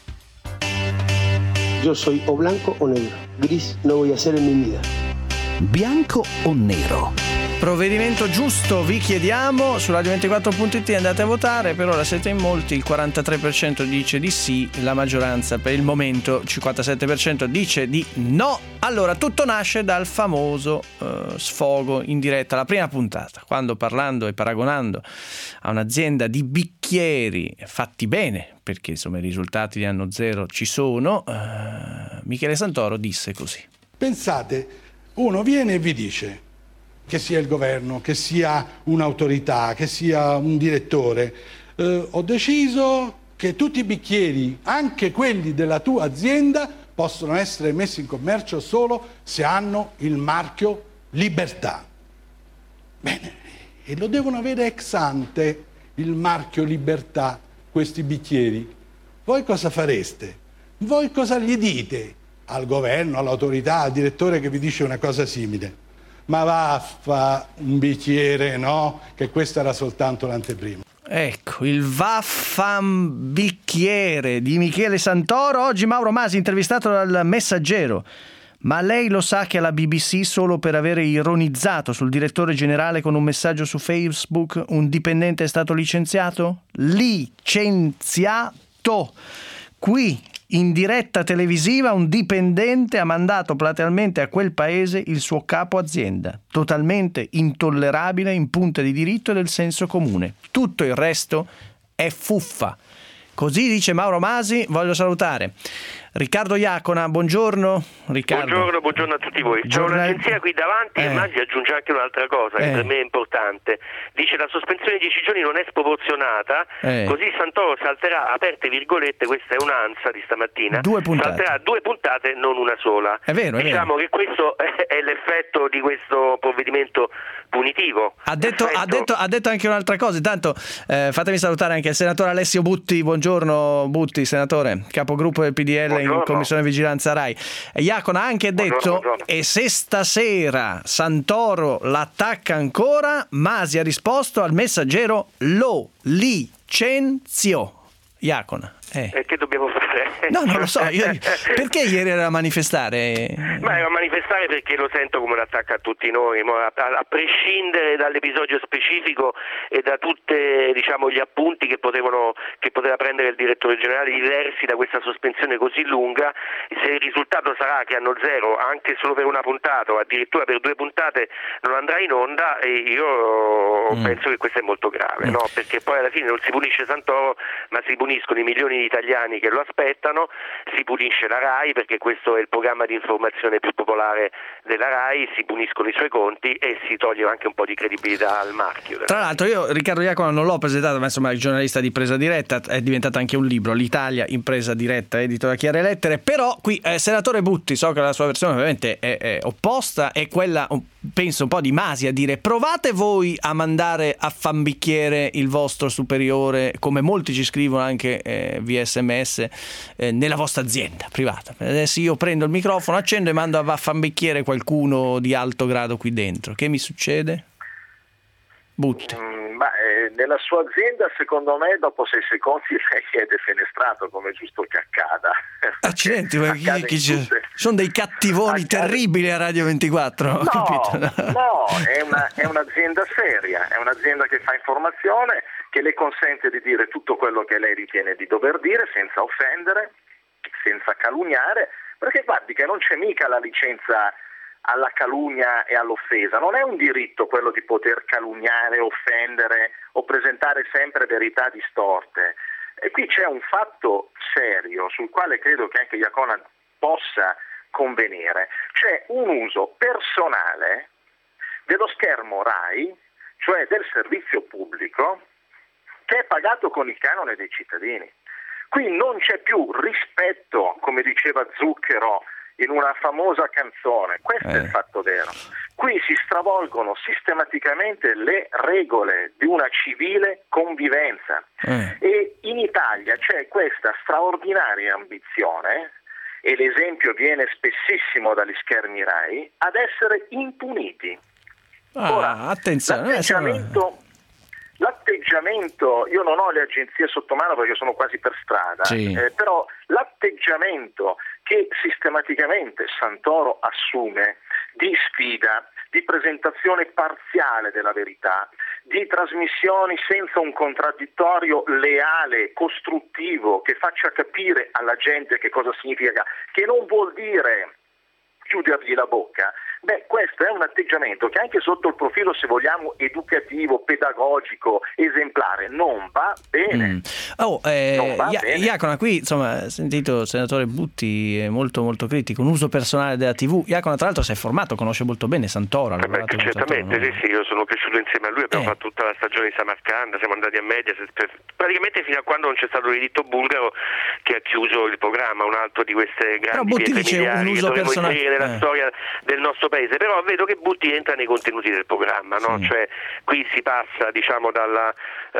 Yo soy o blanco o negro. Gris no voy a ser en mi vida. Bianco o nero? Provvedimento giusto, vi chiediamo, su radio24.it andate a votare, per ora siete in molti, il 43% dice di sì, la maggioranza per il momento, il 57% dice di no. Allora, tutto nasce dal famoso sfogo in diretta, la prima puntata, quando parlando e paragonando a un'azienda di bicchieri fatti bene, perché insomma i risultati di anno zero ci sono, Michele Santoro disse così. Pensate, uno viene e vi dice, che sia il governo, che sia un'autorità, che sia un direttore, ho deciso che tutti i bicchieri, anche quelli della tua azienda, possono essere messi in commercio solo se hanno il marchio Libertà. Bene, e lo devono avere ex ante, il marchio Libertà, questi bicchieri. Voi cosa fareste? Voi cosa gli dite al governo, all'autorità, al direttore che vi dice una cosa simile? Ma vaffa un bicchiere, no? Che questa era soltanto l'anteprima. Ecco, il vaffambicchiere di Michele Santoro. Oggi Mauro Masi intervistato dal Messaggero. Ma lei lo sa che alla BBC, solo per avere ironizzato sul direttore generale con un messaggio su Facebook, un dipendente è stato licenziato? Licenziato! Qui, in diretta televisiva, un dipendente ha mandato platealmente a quel paese il suo capo azienda, totalmente intollerabile in punta di diritto e del senso comune. Tutto il resto è fuffa. Così dice Mauro Masi. Voglio salutare Riccardo Iacona, buongiorno Riccardo. Buongiorno a tutti voi. C'è un'agenzia qui davanti e Masi aggiunge anche un'altra cosa che per me è importante. Dice la sospensione di 10 giorni non è sproporzionata, così Santoro salterà, aperte virgolette, questa è un'ansa di stamattina, 2 puntate. Salterà 2 puntate, non una sola. È vero, diciamo che questo è l'effetto di questo provvedimento punitivo. Ha detto anche un'altra cosa. Intanto fatemi salutare anche il senatore Alessio Butti. Buongiorno Butti, senatore, capogruppo del PDL in Commissione Vigilanza Rai. Iacona ha anche detto: e se stasera Santoro l'attacca ancora, Masi ha risposto al Messaggero: lo licenzio. Iacona. E che dobbiamo fare? No, non lo so. Perché ieri era a manifestare? Ma era a manifestare perché lo sento come un attacco a tutti noi, a prescindere dall'episodio specifico e da tutte, diciamo, gli appunti che poteva prendere il direttore generale diversi da questa sospensione così lunga. Se il risultato sarà che hanno 0 anche solo per una puntata o addirittura per 2 puntate non andrà in onda, e io penso che questo è molto grave, no? Perché poi alla fine non si punisce Santoro, ma si puniscono i milioni di italiani che lo aspettano, si punisce la Rai perché questo è il programma di informazione più popolare della Rai, si puniscono i suoi conti e si toglie anche un po' di credibilità al marchio. Tra l'altro io Riccardo Iacona non l'ho presentato, ma insomma il giornalista di Presa Diretta, è diventato anche un libro, L'Italia in Presa Diretta, edito da Chiare Lettere. Però qui senatore Butti, so che la sua versione ovviamente è opposta, è quella penso un po' di Masi a dire: provate voi a mandare a fanbicchiere il vostro superiore, come molti ci scrivono anche via SMS, nella vostra azienda privata. Adesso io prendo il microfono, accendo e mando a fanbicchiere qualcuno di alto grado qui dentro. Che mi succede? Butti. Nella sua azienda, secondo me, dopo 6 secondi lei è defenestrato, come è giusto che accada. Accidenti, sono dei cattivoni terribili a Radio 24. No, è un'azienda seria, è un'azienda che fa informazione, che le consente di dire tutto quello che lei ritiene di dover dire, senza offendere, senza calunniare, perché guardi che non c'è mica la licenza alla calunnia e all'offesa. Non è un diritto quello di poter calunniare, offendere o presentare sempre verità distorte. E qui c'è un fatto serio sul quale credo che anche Iacona possa convenire. C'è un uso personale dello schermo Rai, cioè del servizio pubblico, che è pagato con il canone dei cittadini. Qui non c'è più rispetto, come diceva Zucchero in una famosa canzone. Questo è il fatto vero. Qui si stravolgono sistematicamente le regole di una civile convivenza e in Italia c'è questa straordinaria ambizione, e l'esempio viene spessissimo dagli schermi Rai, ad essere impuniti. Ora, attenzione, l'atteggiamento, io non ho le agenzie sotto mano perché sono quasi per strada, però l'atteggiamento che sistematicamente Santoro assume di sfida, di presentazione parziale della verità, di trasmissioni senza un contraddittorio leale, costruttivo, che faccia capire alla gente che cosa significa, che non vuol dire chiudergli la bocca. Questo è un atteggiamento che anche sotto il profilo, se vogliamo, educativo, pedagogico, esemplare, non va bene. Iacona, qui insomma, ho sentito il senatore Butti è molto molto critico, un uso personale della TV. Iacona tra l'altro si è formato, conosce molto bene Santoro. Certamente, sì, io sono cresciuto insieme a lui, abbiamo fatto tutta la stagione di Samarcanda, siamo andati a Mediaset, praticamente fino a quando non c'è stato l'editto bulgaro che ha chiuso il programma, un altro di queste grandi pietre miliari che dovremmo inserire nella storia del nostro paese. Però vedo che Butti entra nei contenuti del programma, no? Cioè qui si passa, diciamo, dalla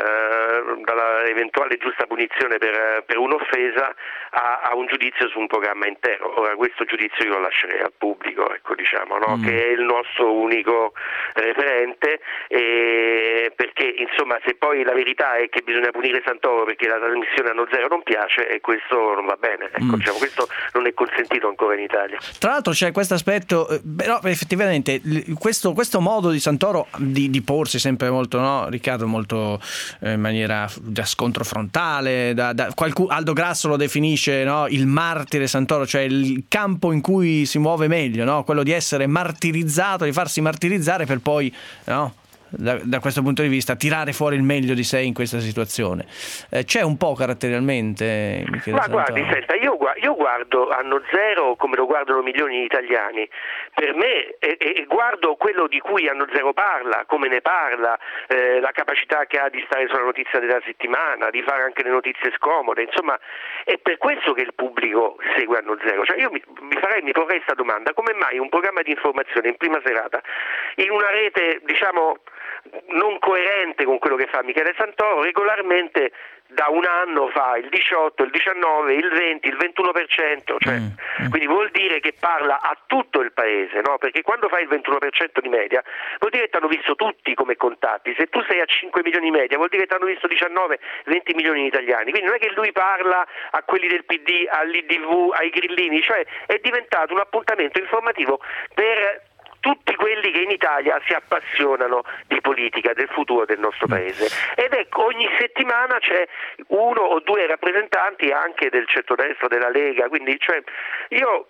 eventuale giusta punizione per un'offesa a un giudizio su un programma intero. Ora questo giudizio io lo lascerei al pubblico, ecco, diciamo, no? Che è il nostro unico referente, perché insomma se poi la verità è che bisogna punire Santoro perché la trasmissione hanno 0 non piace, e questo non va bene, ecco, diciamo, questo non è consentito ancora in Italia. Tra l'altro c'è questo aspetto, però effettivamente questo modo di Santoro di porsi sempre molto, no, Riccardo, molto in maniera da scontro frontale, Aldo Grasso lo definisce, no, il martire Santoro, cioè il campo in cui si muove meglio, no? Quello di essere martirizzato, di farsi martirizzare per poi, no, da questo punto di vista, tirare fuori il meglio di sé in questa situazione. C'è un po' caratterialmente, Michele Ma Santoro? guardi, senta, io guardo Anno Zero come lo guardano milioni di italiani, per me, e guardo quello di cui Anno Zero parla, come ne parla, la capacità che ha di stare sulla notizia della settimana, di fare anche le notizie scomode, insomma, è per questo che il pubblico segue Anno Zero. Cioè io mi porrei questa domanda: come mai un programma di informazione in prima serata, in una rete, diciamo, non coerente con quello che fa Michele Santoro, regolarmente da un anno fa il 18, il 19, il 20, il 21%, cioè, quindi vuol dire che parla a tutto il paese, no? Perché quando fai il 21% di media vuol dire che ti hanno visto tutti come contatti. Se tu sei a 5 milioni di media vuol dire che ti hanno visto 19-20 milioni di italiani, quindi non è che lui parla a quelli del PD, all'IDV, ai grillini, cioè è diventato un appuntamento informativo per tutti quelli che in Italia si appassionano di politica, del futuro del nostro paese. Ed ecco, ogni settimana c'è uno o due rappresentanti anche del centrodestra, della Lega, quindi cioè, io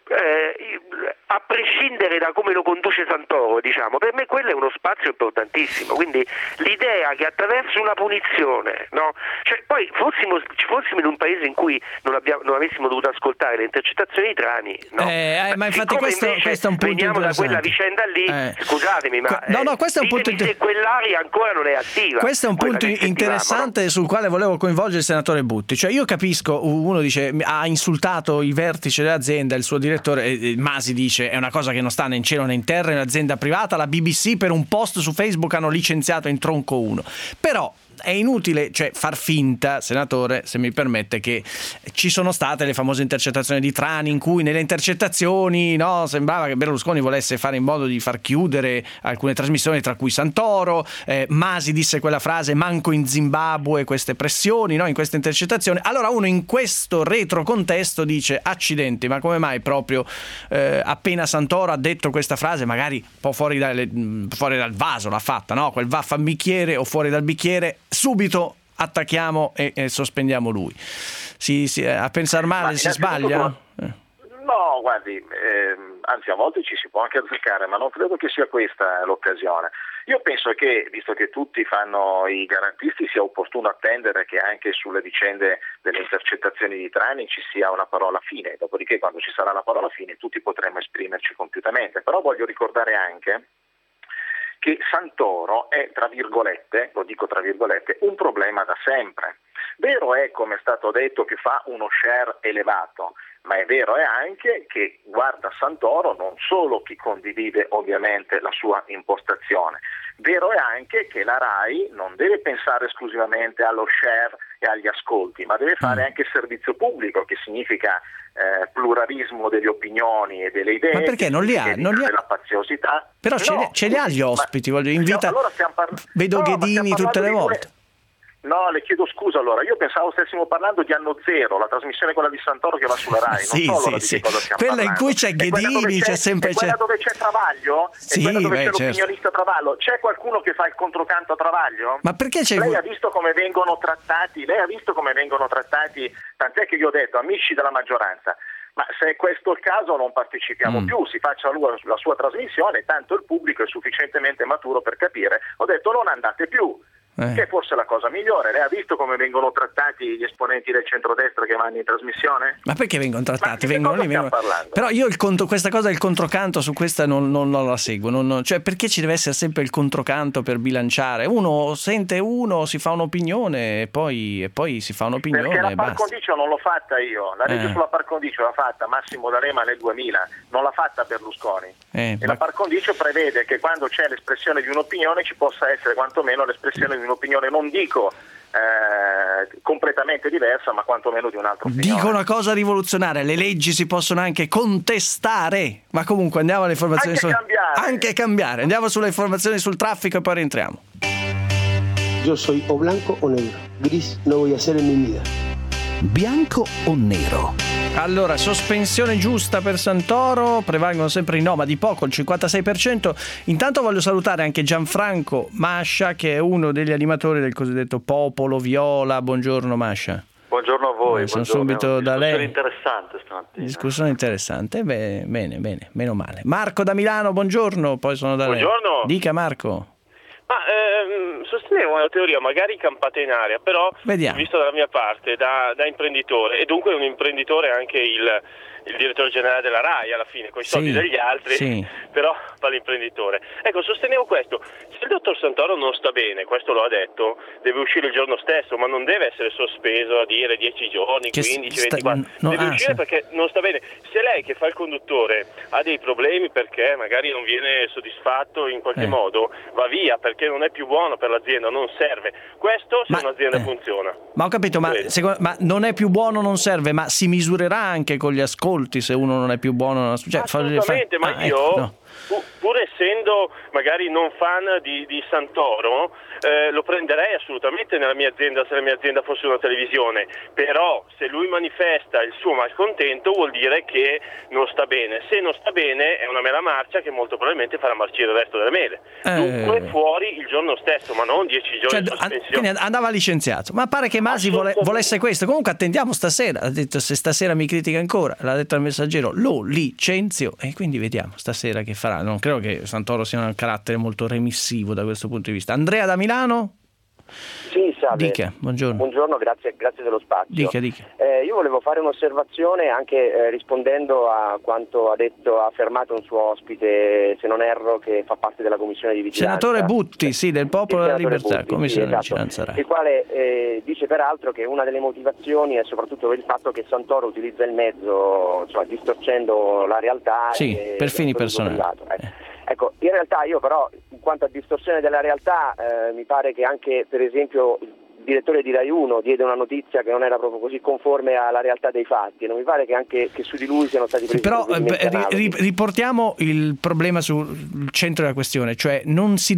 a prescindere da come lo conduce Santoro, diciamo, per me quello è uno spazio importantissimo, quindi l'idea che attraverso una punizione, no? Cioè, poi fossimo in un paese in cui non avessimo dovuto ascoltare le intercettazioni di Trani, no? Ma infatti questo è un punto veniamo da quella interessante. vicenda lì, scusatemi, ma questo è un punto se quell'area ancora non è attiva. Questo è un punto interessante, no? Sul quale volevo coinvolgere il senatore Butti. Cioè io capisco, uno dice ha insultato i vertici dell'azienda, il suo direttore, Masi dice è una cosa che non sta né in cielo né in terra, è un'azienda privata, la BBC per un post su Facebook hanno licenziato in tronco uno. Però è inutile, cioè, far finta, senatore, se mi permette, che ci sono state le famose intercettazioni di Trani, in cui nelle intercettazioni, no, sembrava che Berlusconi volesse fare in modo di far chiudere alcune trasmissioni, tra cui Santoro. Masi disse quella frase: manco in Zimbabwe queste pressioni, no, in queste intercettazioni. Allora uno in questo retrocontesto dice: accidenti, ma come mai proprio appena Santoro ha detto questa frase, magari un po' fuori dal vaso l'ha fatta, no? Quel vaffanbicchiere o fuori dal bicchiere, subito attacchiamo e sospendiamo lui. A pensar male si sbaglia? No, guardi, anzi a volte ci si può anche azzeccare, ma non credo che sia questa l'occasione. Io penso che, visto che tutti fanno i garantisti, sia opportuno attendere che anche sulle vicende delle intercettazioni di Trani ci sia una parola fine, dopodiché quando ci sarà la parola fine tutti potremo esprimerci compiutamente. Però voglio ricordare anche che Santoro è, tra virgolette, lo dico tra virgolette, un problema da sempre. Vero è, come è stato detto, che fa uno share elevato, ma è vero è anche che guarda Santoro non solo chi condivide ovviamente la sua impostazione, vero è anche che la RAI non deve pensare esclusivamente allo share e agli ascolti, ma deve fare anche servizio pubblico, che significa pluralismo delle opinioni e delle idee. Ma perché non li ha? Della paziosità. Però ce li ha gli ospiti, invita, allora vedo Ghedini tutte le volte. No, le chiedo scusa allora, io pensavo stessimo parlando di Anno Zero, la trasmissione quella di Santoro che va sulla RAI, sì, non so sì. di cosa stiamo quella parlando. In cui c'è Ghedini, c'è sempre quella dove c'è Travaglio, sì, quella dove c'è certo. l'opinionista Travaglio, c'è qualcuno che fa il controcanto a Travaglio? Ma perché c'è? Lei ha visto come vengono trattati, tant'è che io ho detto, amici della maggioranza, ma se è questo il caso non partecipiamo più, si faccia la sua trasmissione, tanto il pubblico è sufficientemente maturo per capire. Ho detto non andate più, che è forse la cosa migliore. Lei ha visto come vengono trattati gli esponenti del centrodestra che vanno in trasmissione? Ma perché vengono trattati? Vengono lì. Però io questa cosa del controcanto su questa non la seguo. Cioè, perché ci deve essere sempre il controcanto per bilanciare? Uno sente si fa un'opinione e poi si fa un'opinione. Perché la par condicio non l'ho fatta io. La legge sulla par condicio l'ha fatta Massimo D'Alema nel 2000, non l'ha fatta Berlusconi. La par condicio prevede che quando c'è l'espressione di un'opinione ci possa essere quantomeno l'espressione di un'opinione, non dico completamente diversa, ma quantomeno di un'altra opinione. Dico una cosa rivoluzionaria: le leggi si possono anche contestare, ma comunque andiamo alle informazioni anche cambiare. Andiamo sulle informazioni sul traffico e poi rientriamo. Yo soy o blanco o negro, gris no voy a ser en mi vida. Bianco o nero? Allora, sospensione giusta per Santoro, prevalgono sempre i no, ma di poco, il 56%. Intanto voglio salutare anche Gianfranco Mascia, che è uno degli animatori del cosiddetto Popolo Viola. Buongiorno Mascia. Buongiorno a voi. Sono subito da lei. Interessante stamattina. Discussione interessante. Bene, meno male. Marco da Milano, buongiorno, poi sono da lei. Buongiorno. Dica Marco. Ma è una teoria magari campata in aria, però visto dalla mia parte, da imprenditore, e dunque un imprenditore anche il direttore generale della RAI alla fine, con i soldi degli altri, però fa l'imprenditore. Ecco, sostenevo questo: se il dottor Santoro non sta bene, questo lo ha detto, deve uscire il giorno stesso, ma non deve essere sospeso a dire 10 giorni, 15, 24, deve uscire perché non sta bene. Se lei che fa il conduttore ha dei problemi perché magari non viene soddisfatto in qualche modo, va via perché non è più buono per l'azienda, non serve. Questo se un'azienda funziona. Ma ho capito, ma non è più buono, non serve, ma si misurerà anche con gli ascolti se uno non è più buono, cioè, assolutamente, ma io pur essendo magari non fan di Santoro, lo prenderei assolutamente nella mia azienda se la mia azienda fosse una televisione, però se lui manifesta il suo malcontento vuol dire che non sta bene. Se non sta bene è una mela marcia che molto probabilmente farà marcire il resto delle mele. Dunque fuori il giorno stesso, ma non 10 giorni di sospensione. Quindi andava licenziato, ma pare che Masi volesse questo. Comunque attendiamo stasera, ha detto se stasera mi critica ancora, l'ha detto al Messaggero, lo licenzio, e quindi vediamo stasera che farà. Non credo che Santoro sia un carattere molto remissivo da questo punto di vista. Andrea da Milano? Sì, salve. Dica, buongiorno. Buongiorno, grazie dello spazio. Dica. Io volevo fare un'osservazione anche rispondendo a quanto ha affermato un suo ospite, se non erro, che fa parte della commissione di vigilanza. Senatore Butti, del Popolo della Libertà, Butti, commissione di esatto, vigilanza RAI. il quale dice peraltro che una delle motivazioni è soprattutto per il fatto che Santoro utilizza il mezzo, distorcendo la realtà per fini personali. Ecco, in realtà io però, in quanto a distorsione della realtà, mi pare che anche, per esempio, il direttore di Rai 1 diede una notizia che non era proprio così conforme alla realtà dei fatti, e non mi pare che anche su di lui siano stati presi riportiamo il problema sul centro della questione, cioè non si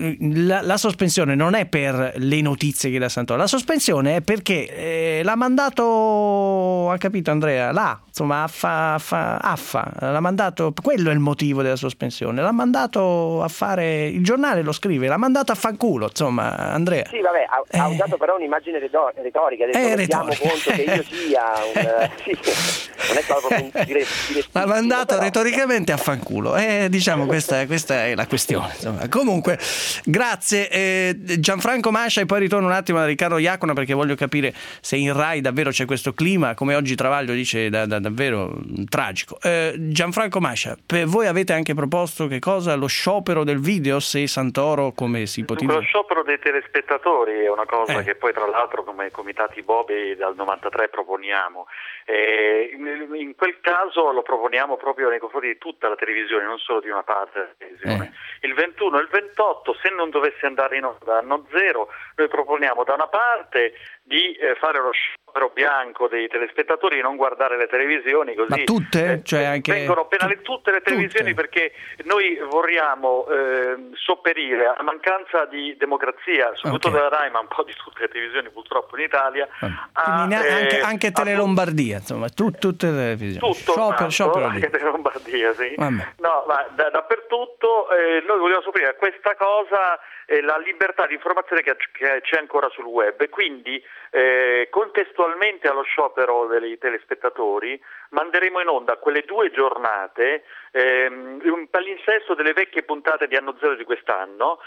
la sospensione non è per le notizie che dà Santoro, la sospensione è perché l'ha mandato, ha capito Andrea, l'ha mandato, quello è il motivo della sospensione, l'ha mandato a fare, il giornale lo scrive, l'ha mandato a fanculo, insomma, Andrea. Sì, vabbè, ha usato però un'immagine retorica, ha detto mettiamo conto che io sia non è stato proprio l'ha mandato retoricamente a fanculo, diciamo questa è la questione, insomma. Comunque grazie Gianfranco Mascia, e poi ritorno un attimo da Riccardo Iacona perché voglio capire se in Rai davvero c'è questo clima, come oggi Travaglio dice, davvero tragico. Gianfranco Mascia, voi avete anche proposto che cosa? Lo sciopero del video, se Santoro, come si ipotizza? Lo sciopero dei telespettatori è una cosa che poi tra l'altro come comitati Bobi dal 93 proponiamo. In quel caso lo proponiamo proprio nei confronti di tutta la televisione, non solo di una parte della televisione. Il 21 e il 28, se non dovesse andare in onda anno zero, noi proponiamo da una parte di fare lo sciopero bianco dei telespettatori, di non guardare le televisioni, così. Ma tutte? Cioè anche vengono penalizzate tutte le televisioni, perché noi vorremmo sopperire alla mancanza di democrazia, soprattutto della RAI, ma un po' di tutte le televisioni purtroppo in Italia. Anche Tele Lombardia, insomma, tutte le televisioni. Sciopero anche Tele Lombardia, sì. No, ma dappertutto noi vogliamo sopperire a questa cosa, la libertà di informazione che c'è ancora sul web, e quindi contestualmente allo sciopero dei telespettatori manderemo in onda quelle 2 giornate un palinsesto delle vecchie puntate di anno zero di quest'anno.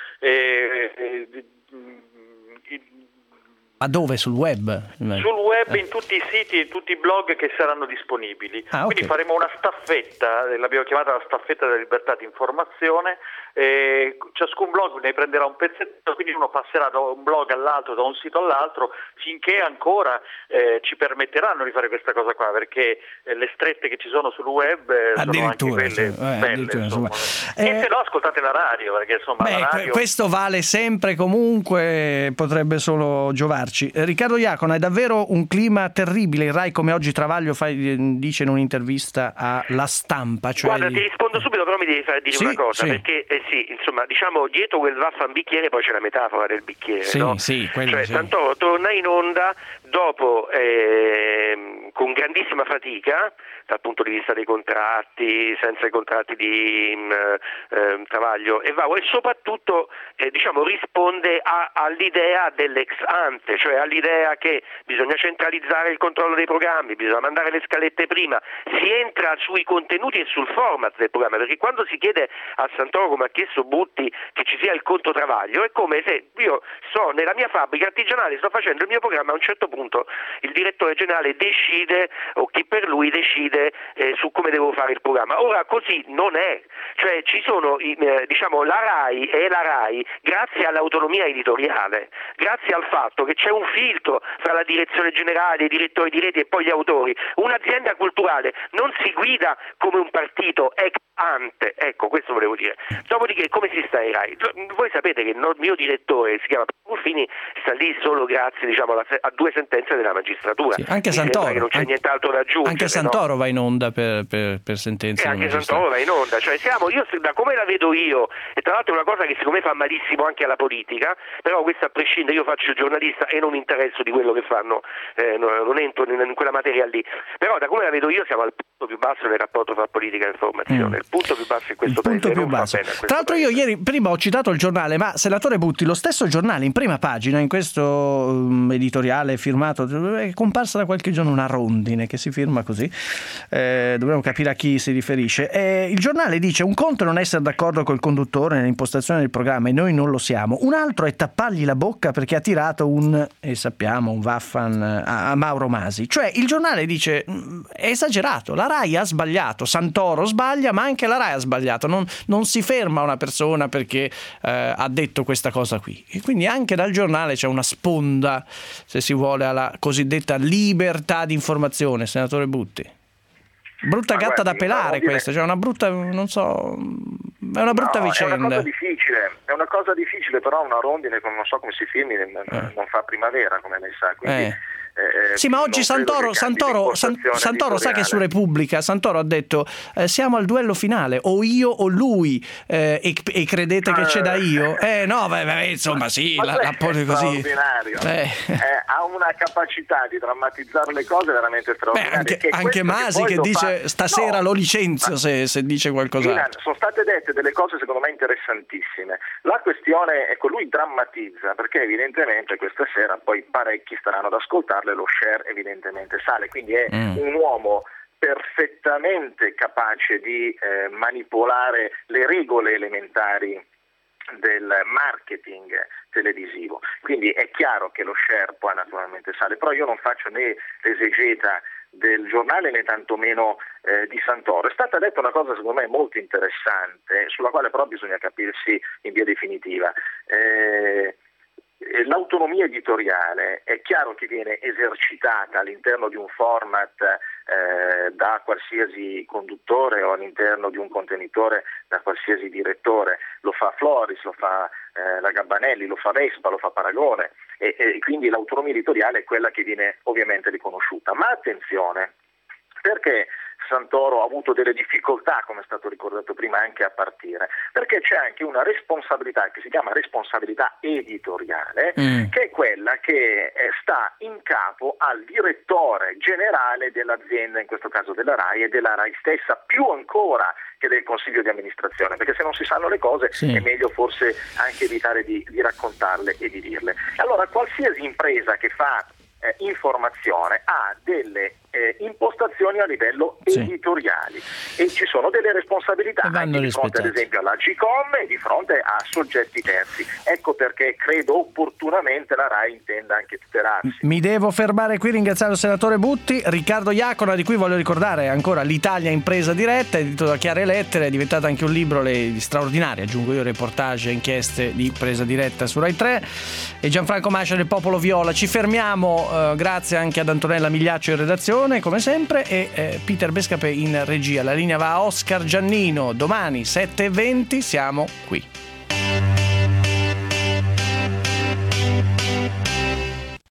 Ma dove? Sul web? Sul web, in tutti i siti, in tutti i blog che saranno disponibili. Quindi faremo una staffetta, l'abbiamo chiamata la staffetta della libertà di informazione. Ciascun blog ne prenderà un pezzetto, quindi uno passerà da un blog all'altro, da un sito all'altro, finché ancora ci permetteranno di fare questa cosa qua, perché le strette che ci sono sul web sono anche quelle belle, insomma. E se no ascoltate la radio, perché insomma la radio... questo vale sempre, comunque potrebbe solo giovarci. Riccardo Iacona, è davvero un clima terribile il Rai, come oggi Travaglio dice in un'intervista alla Stampa, cioè... Guarda, ti rispondo subito, però mi devi fare dire una cosa, perché insomma, diciamo, dietro quel vaffanbicchiere poi c'è la metafora del bicchiere, no? Santoro torna in onda dopo con grandissima fatica dal punto di vista dei contratti, senza i contratti di travaglio e soprattutto risponde all'idea dell'ex ante, cioè all'idea che bisogna centralizzare il controllo dei programmi, bisogna mandare le scalette prima, si entra sui contenuti e sul format del programma, perché quando si chiede a Santoro, come ha chiesto Butti, che ci sia il conto travaglio, è come se io sto nella mia fabbrica artigianale, sto facendo il mio programma, a un certo punto il direttore generale decide, o chi per lui decide su come devo fare il programma. Ora così non è, cioè ci sono la RAI è la RAI grazie all'autonomia editoriale, grazie al fatto che c'è un filtro fra la direzione generale, i direttori di reti e poi gli autori. Un'azienda culturale non si guida come un partito ex ante, ecco, questo volevo dire. Dopodiché come si sta in RAI? Voi sapete che il mio direttore si chiama Buffini, sta lì solo grazie a 2 sentenze della magistratura. Sì, anche Santoro, che non c'è nient'altro da aggiungere. Anche Santoro va in onda per sentenze. E anche Santoro va in onda, cioè io da come la vedo io, e tra l'altro è una cosa che secondo me fa malissimo anche alla politica, però questo a prescindere, io faccio il giornalista e non mi interesso di quello che fanno, non entro in quella materia lì, però da come la vedo io siamo al punto più basso nel rapporto tra politica e informazione, il punto più basso in questo paese, non va bene. Tra l'altro io ieri prima ho citato il giornale, ma senatore Butti, lo stesso giornale in prima pagina, in questo editoriale firmato, è comparsa da qualche giorno una rondine che si firma così, dobbiamo capire a chi si riferisce. Il giornale dice: un conto è non essere d'accordo col conduttore nell'impostazione del programma, e noi non lo siamo, un altro è tappargli la bocca perché ha tirato un vaffan a Mauro Masi. Cioè il giornale dice è esagerato, la RAI ha sbagliato, Santoro sbaglia, ma anche la RAI ha sbagliato, non si ferma una persona perché ha detto questa cosa qui, e quindi anche dal giornale c'è una sponda, se si vuole, alla cosiddetta libertà di informazione. Senatore Butti, brutta gatta da pelare questa, cioè una brutta, non so, è una brutta vicenda. È una cosa difficile, però una rondine, non so come si firmi, non fa primavera, come lei sa, quindi sì, ma oggi Santoro sa che su Repubblica Santoro ha detto siamo al duello finale, o io o lui, e credete che c'è da io? Insomma sì, la pone così. Ha una capacità di drammatizzare le cose veramente straordinaria. Anche Masi che dice stasera lo licenzio se dice qualcos'altro. Sono state dette delle cose secondo me interessantissime. La questione è che lui drammatizza, perché evidentemente questa sera poi parecchi staranno ad ascoltarlo, lo share evidentemente sale, quindi è un uomo perfettamente capace di manipolare le regole elementari del marketing televisivo, quindi è chiaro che lo share poi naturalmente sale, però io non faccio né l'esegeta del giornale né tantomeno di Santoro. È stata detta una cosa secondo me molto interessante, sulla quale però bisogna capirsi in via definitiva. L'autonomia editoriale è chiaro che viene esercitata all'interno di un format da qualsiasi conduttore o all'interno di un contenitore da qualsiasi direttore. Lo fa Floris, lo fa la Gabbanelli, lo fa Vespa, lo fa Paragone, e quindi l'autonomia editoriale è quella che viene ovviamente riconosciuta. Ma attenzione, perché Santoro ha avuto delle difficoltà, come è stato ricordato prima, anche a partire, perché c'è anche una responsabilità che si chiama responsabilità editoriale, che è quella che sta in capo al direttore generale dell'azienda, in questo caso della RAI e della RAI stessa, più ancora che del consiglio di amministrazione, perché se non si sanno le cose è meglio forse anche evitare di raccontarle e di dirle. Allora qualsiasi impresa che fa informazione ha delle impostazioni a livello editoriali e ci sono delle responsabilità anche di fronte ad esempio alla Gcom e di fronte a soggetti terzi. Ecco perché credo opportunamente la RAI intenda anche tutelarsi. Mi devo fermare qui, ringraziando il senatore Butti. Riccardo Iacona, di cui voglio ricordare ancora L'Italia in presa diretta, edito da Chiare Lettere, è diventata anche un libro di straordinarie, aggiungo io, reportage e inchieste di presa diretta su Rai 3, e Gianfranco Mascia del Popolo Viola. Ci fermiamo, grazie anche ad Antonella Migliaccio in redazione come sempre, e Peter Bescapè in regia. La linea va a Oscar Giannino. Domani 7:20 siamo qui.